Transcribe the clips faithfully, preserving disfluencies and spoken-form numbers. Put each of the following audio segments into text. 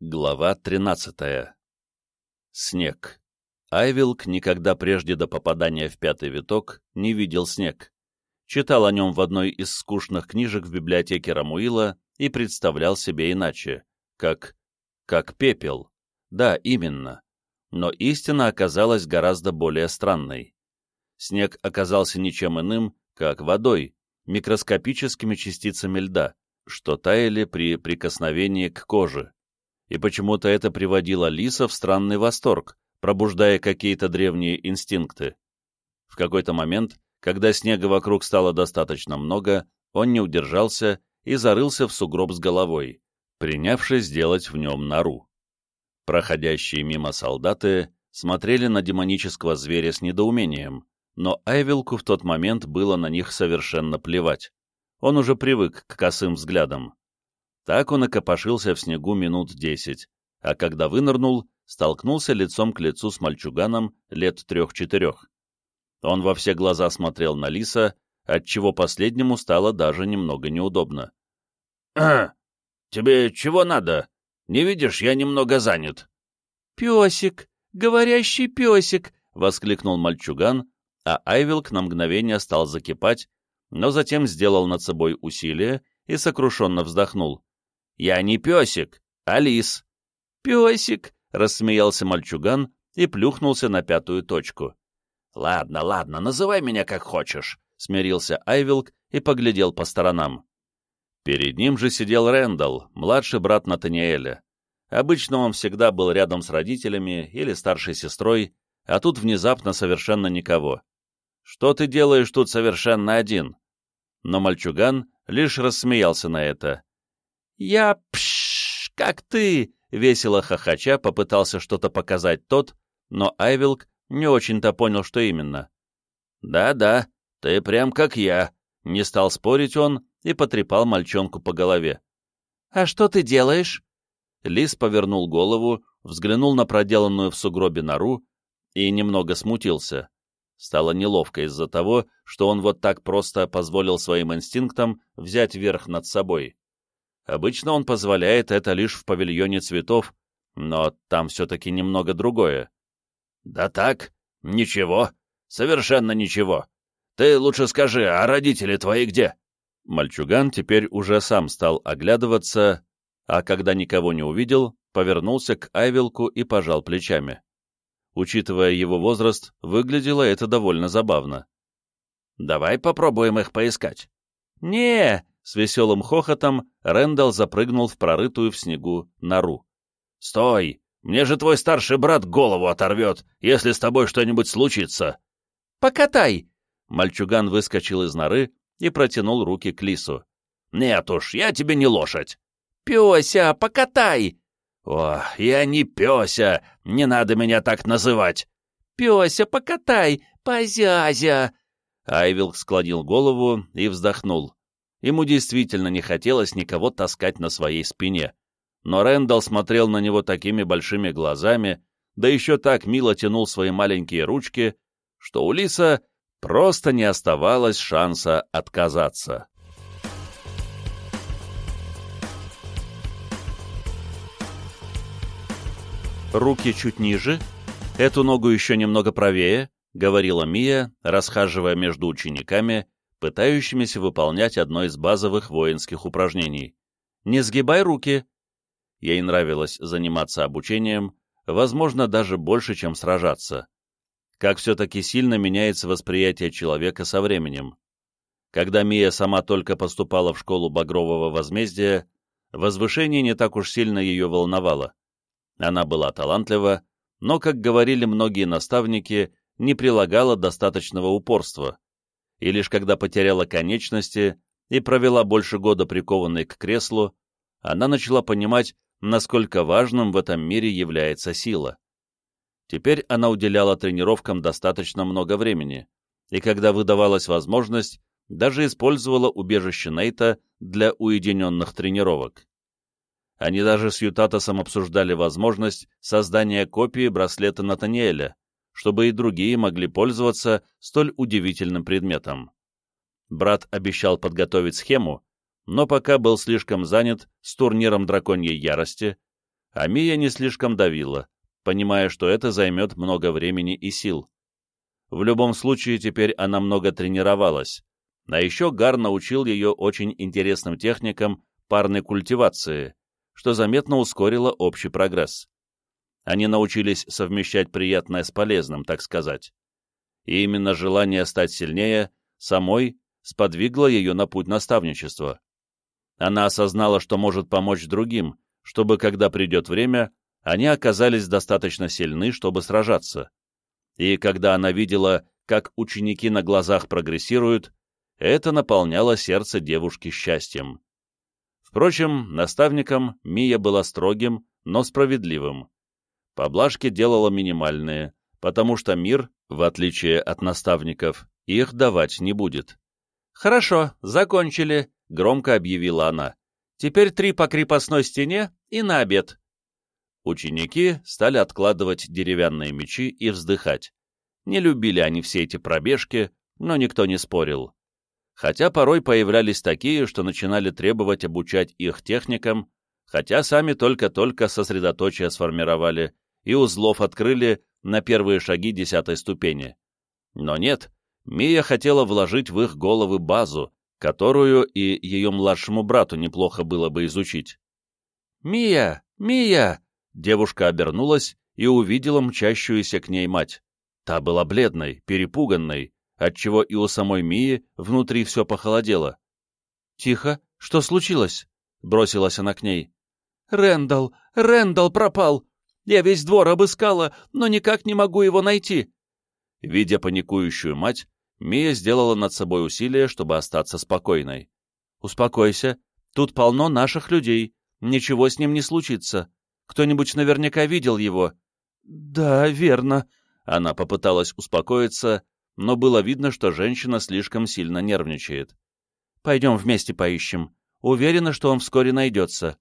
Глава тринадцатая. Снег. Айвилк никогда прежде до попадания в пятый виток не видел снег. Читал о нем в одной из скучных книжек в библиотеке Рамуила и представлял себе иначе, как... как пепел. Да, именно. Но истина оказалась гораздо более странной. Снег оказался ничем иным, как водой, микроскопическими частицами льда, что таяли при прикосновении к коже. И почему-то это приводило Лиса в странный восторг, пробуждая какие-то древние инстинкты. В какой-то момент, когда снега вокруг стало достаточно много, он не удержался и зарылся в сугроб с головой, принявшись делать в нем нору. Проходящие мимо солдаты смотрели на демонического зверя с недоумением, но Айвилку в тот момент было на них совершенно плевать. Он уже привык к косым взглядам. Так он и копошился в снегу минут десять, а когда вынырнул, столкнулся лицом к лицу с мальчуганом лет трех-четырех. Он во все глаза смотрел на Лиса, отчего последнему стало даже немного неудобно. «А, тебе чего надо? Не видишь, я немного занят». «Песик! Говорящий песик!» — воскликнул мальчуган, а Айвилк на мгновение стал закипать, но затем сделал над собой усилие и сокрушенно вздохнул. «Я не песик, а лис». «Песик!» — рассмеялся мальчуган и плюхнулся на пятую точку. «Ладно, ладно, называй меня как хочешь», — смирился Айвилк и поглядел по сторонам. Перед ним же сидел Рэндалл, младший брат Натаниэля. Обычно он всегда был рядом с родителями или старшей сестрой, а тут внезапно совершенно никого. «Что ты делаешь тут совершенно один?» Но мальчуган лишь рассмеялся на это. «Я пшш, как ты!» — весело хохоча попытался что-то показать тот, но Айвилк не очень-то понял, что именно. «Да-да, ты прям как я», — не стал спорить он и потрепал мальчонку по голове. «А что ты делаешь?» Лис повернул голову, взглянул на проделанную в сугробе нору и немного смутился. Стало неловко из-за того, что он вот так просто позволил своим инстинктам взять верх над собой. Обычно он позволяет это лишь в павильоне цветов, но там все-таки немного другое. «Да так, ничего, совершенно ничего. Ты лучше скажи, а родители твои где?» Мальчуган теперь уже сам стал оглядываться, а когда никого не увидел, повернулся к Айвилку и пожал плечами. Учитывая его возраст, выглядело это довольно забавно. «Давай попробуем их поискать». «Не!» — с веселым хохотом Рэндалл запрыгнул в прорытую в снегу нору. «Стой! Мне же твой старший брат голову оторвет, если с тобой что-нибудь случится!» «Покатай!» Мальчуган выскочил из норы и протянул руки к Лису. «Нет уж, я тебе не лошадь!» «Пёся, покатай!» «О, я не Пёся, не надо меня так называть!» «Пёся, покатай, позязя!» Айвилк склонил голову и вздохнул. Ему действительно не хотелось никого таскать на своей спине. Но Рэндалл смотрел на него такими большими глазами, да еще так мило тянул свои маленькие ручки, что у Лиса просто не оставалось шанса отказаться. «Руки чуть ниже, эту ногу еще немного правее», — говорила Мия, расхаживая между учениками, пытающимися выполнять одно из базовых воинских упражнений. «Не сгибай руки». Ей нравилось заниматься обучением, возможно, даже больше, чем сражаться. Как все-таки сильно меняется восприятие человека со временем. Когда Мия сама только поступала в школу Багрового возмездия, возвышение не так уж сильно ее волновало. Она была талантлива, но, как говорили многие наставники, не прилагала достаточного упорства, и лишь когда потеряла конечности и провела больше года прикованной к креслу, она начала понимать, насколько важным в этом мире является сила. Теперь она уделяла тренировкам достаточно много времени, и когда выдавалась возможность, даже использовала убежище Нейта для уединенных тренировок. Они даже с Ютатосом обсуждали возможность создания копии браслета Натаниэля, чтобы и другие могли пользоваться столь удивительным предметом. Брат обещал подготовить схему, но пока был слишком занят с турниром драконьей ярости, а Мия не слишком давила, понимая, что это займет много времени и сил. В любом случае, теперь она много тренировалась, а еще Гар научил ее очень интересным техникам парной культивации, что заметно ускорило общий прогресс. Они научились совмещать приятное с полезным, так сказать. И именно желание стать сильнее самой сподвигло ее на путь наставничества. Она осознала, что может помочь другим, чтобы, когда придет время, они оказались достаточно сильны, чтобы сражаться. И когда она видела, как ученики на глазах прогрессируют, это наполняло сердце девушки счастьем. Впрочем, наставником Мия была строгим, но справедливым. Поблажки делала минимальные, потому что мир, в отличие от наставников, их давать не будет. «Хорошо, закончили», — громко объявила она. «Теперь три по крепостной стене и на обед». Ученики стали откладывать деревянные мечи и вздыхать. Не любили они все эти пробежки, но никто не спорил. Хотя порой появлялись такие, что начинали требовать обучать их техникам, хотя сами только-только сосредоточие сформировали и узлов открыли на первые шаги десятой ступени. Но нет, Мия хотела вложить в их головы базу, которую и ее младшему брату неплохо было бы изучить. «Мия! Мия!» Девушка обернулась и увидела мчащуюся к ней мать. Та была бледной, перепуганной, отчего и у самой Мии внутри все похолодело. «Тихо, что случилось?» — бросилась она к ней. «Рэндалл! Рэндалл пропал! Я весь двор обыскала, но никак не могу его найти!» Видя паникующую мать, Мия сделала над собой усилие, чтобы остаться спокойной. «Успокойся, тут полно наших людей, ничего с ним не случится. Кто-нибудь наверняка видел его». «Да, верно». Она попыталась успокоиться, но было видно, что женщина слишком сильно нервничает. «Пойдем вместе поищем. Уверена, что он вскоре найдется».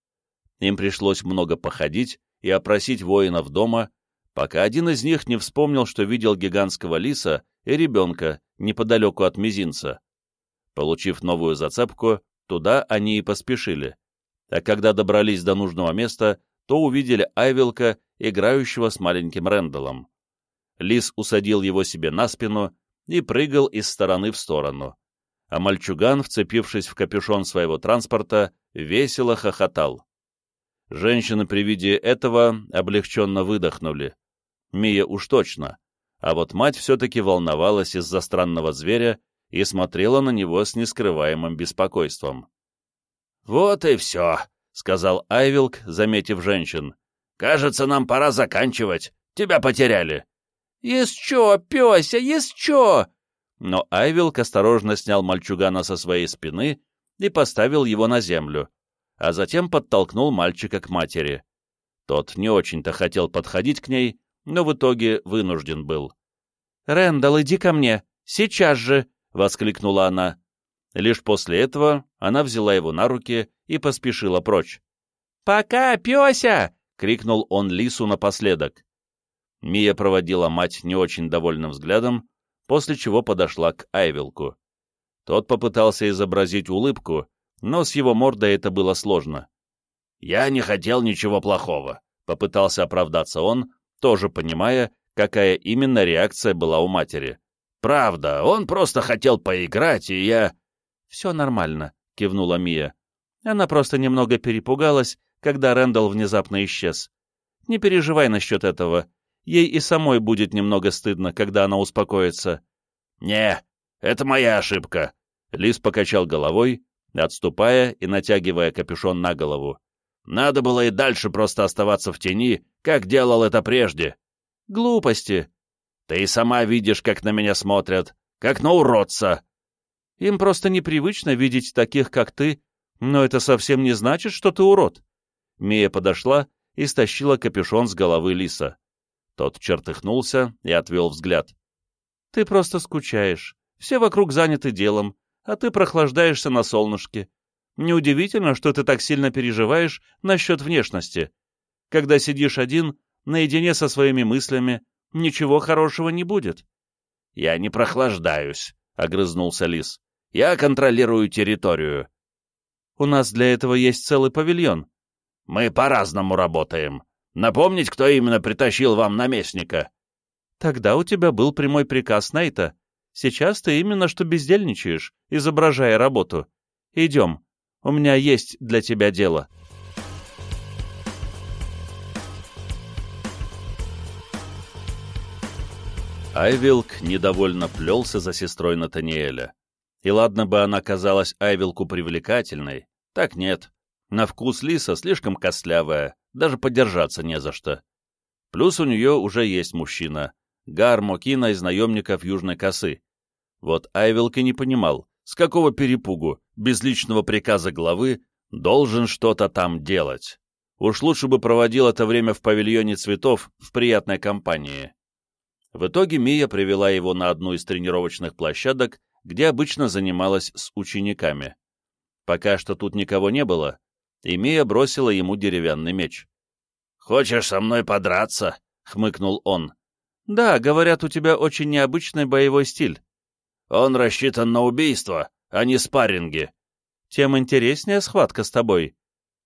Им пришлось много походить и опросить воинов дома, пока один из них не вспомнил, что видел гигантского лиса и ребенка неподалеку от мизинца. Получив новую зацепку, туда они и поспешили. А когда добрались до нужного места, то увидели Айвилка, играющего с маленьким Рэндаллом. Лис усадил его себе на спину и прыгал из стороны в сторону, а мальчуган, вцепившись в капюшон своего транспорта, весело хохотал. Женщины при виде этого облегченно выдохнули. Мия уж точно, а вот мать все-таки волновалась из-за странного зверя и смотрела на него с нескрываемым беспокойством. «Вот и все», — сказал Айвилк, заметив женщин. «Кажется, нам пора заканчивать. Тебя потеряли». «Еще, пёся, еще!» Но Айвилк осторожно снял мальчугана со своей спины и поставил его на землю, а затем подтолкнул мальчика к матери. Тот не очень-то хотел подходить к ней, но в итоге вынужден был. «Рэндалл, иди ко мне! Сейчас же!» — воскликнула она. Лишь после этого она взяла его на руки и поспешила прочь. «Пока, пёся!» — крикнул он лису напоследок. Мия проводила мать не очень довольным взглядом, после чего подошла к Айвилку. Тот попытался изобразить улыбку, но с его мордой это было сложно. «Я не хотел ничего плохого», — попытался оправдаться он, тоже понимая, какая именно реакция была у матери. «Правда, он просто хотел поиграть, и я...» «Все нормально», — кивнула Мия. Она просто немного перепугалась, когда Рэндалл внезапно исчез. «Не переживай насчет этого. Ей и самой будет немного стыдно, когда она успокоится». «Не, это моя ошибка», — Лис покачал головой, отступая и натягивая капюшон на голову. «Надо было и дальше просто оставаться в тени, как делал это прежде». «Глупости». «Ты и сама видишь, как на меня смотрят, как на уродца». «Им просто непривычно видеть таких, как ты, но это совсем не значит, что ты урод». Мия подошла и стащила капюшон с головы лиса. Тот чертыхнулся и отвел взгляд. «Ты просто скучаешь. Все вокруг заняты делом, а ты прохлаждаешься на солнышке. Неудивительно, что ты так сильно переживаешь насчет внешности. Когда сидишь один, наедине со своими мыслями, ничего хорошего не будет». «Я не прохлаждаюсь», — огрызнулся лис. «Я контролирую территорию». «У нас для этого есть целый павильон». Мы по-разному работаем. Напомнить, кто именно притащил вам наместника?» «Тогда у тебя был прямой приказ Нейта. Сейчас ты именно что бездельничаешь, изображая работу. Идем, у меня есть для тебя дело». Айвилк недовольно плелся за сестрой Натаниэля. И ладно бы она казалась Айвилку привлекательной, так нет. На вкус Лиса слишком костлявая, даже подержаться не за что. Плюс у нее уже есть мужчина, Гар Мокина из наемников Южной Косы. Вот Айвилк и не понимал, с какого перепугу, без личного приказа главы, должен что-то там делать. Уж лучше бы проводил это время в павильоне цветов в приятной компании. В итоге Мия привела его на одну из тренировочных площадок, где обычно занималась с учениками. Пока что тут никого не было, и Мия бросила ему деревянный меч. «Хочешь со мной подраться?» — хмыкнул он. «Да, говорят, у тебя очень необычный боевой стиль». «Он рассчитан на убийство, а не спарринги». «Тем интереснее схватка с тобой».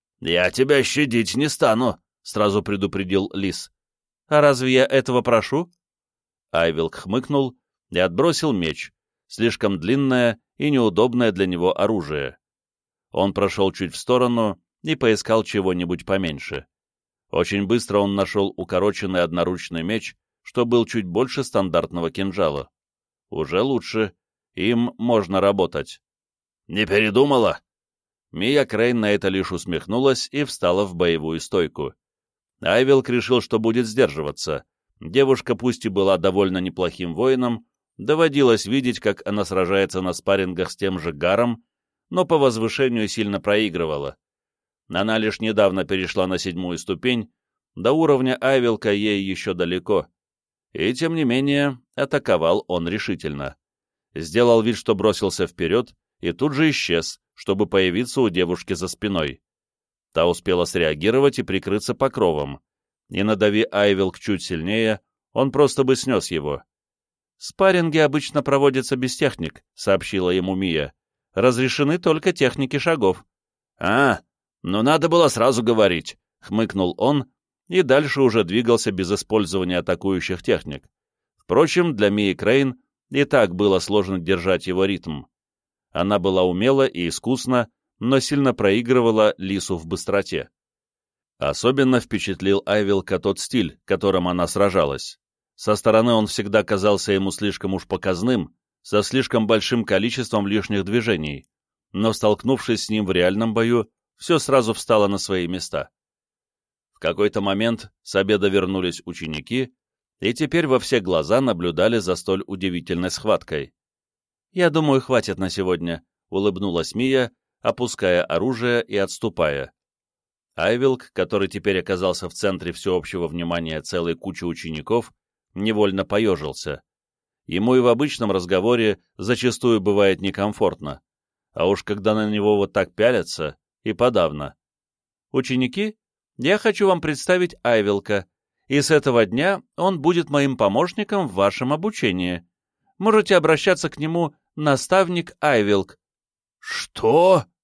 «Я тебя щадить не стану», — сразу предупредил Лис. «А разве я этого прошу?» Айвилк хмыкнул и отбросил меч, слишком длинное и неудобное для него оружие. Он прошел чуть в сторону и поискал чего-нибудь поменьше. Очень быстро он нашел укороченный одноручный меч, что был чуть больше стандартного кинжала. Уже лучше, им можно работать. «Не передумала?» Мия Крейн на это лишь усмехнулась и встала в боевую стойку. Айвилк решил, что будет сдерживаться. Девушка пусть и была довольно неплохим воином, доводилось видеть, как она сражается на спаррингах с тем же Гаром, но по возвышению сильно проигрывала. Она лишь недавно перешла на седьмую ступень, до уровня Айвилка ей еще далеко. И, тем не менее, атаковал он решительно. Сделал вид, что бросился вперед, и тут же исчез, чтобы появиться у девушки за спиной. Та успела среагировать и прикрыться покровом. И надави Айвилк чуть сильнее, он просто бы снес его. «Спарринги обычно проводятся без техник», — сообщила ему Мия. «Разрешены только техники шагов». «А, ну надо было сразу говорить», — хмыкнул он, и дальше уже двигался без использования атакующих техник. Впрочем, для Мии Крейн и так было сложно держать его ритм. Она была умела и искусна, но сильно проигрывала Лису в быстроте. Особенно впечатлил Айвилка тот стиль, которым она сражалась. Со стороны он всегда казался ему слишком уж показным, со слишком большим количеством лишних движений, но, столкнувшись с ним в реальном бою, все сразу встало на свои места. В какой-то момент с обеда вернулись ученики, и теперь во все глаза наблюдали за столь удивительной схваткой. «Я думаю, хватит на сегодня», — улыбнулась Мия, опуская оружие и отступая. Айвилк, который теперь оказался в центре всеобщего внимания целой кучи учеников, невольно поежился. Ему и в обычном разговоре зачастую бывает некомфортно, а уж когда на него вот так пялятся, и подавно. «Ученики, я хочу вам представить Айвилка, и с этого дня он будет моим помощником в вашем обучении. Можете обращаться к нему наставник Айвилк». «Что?»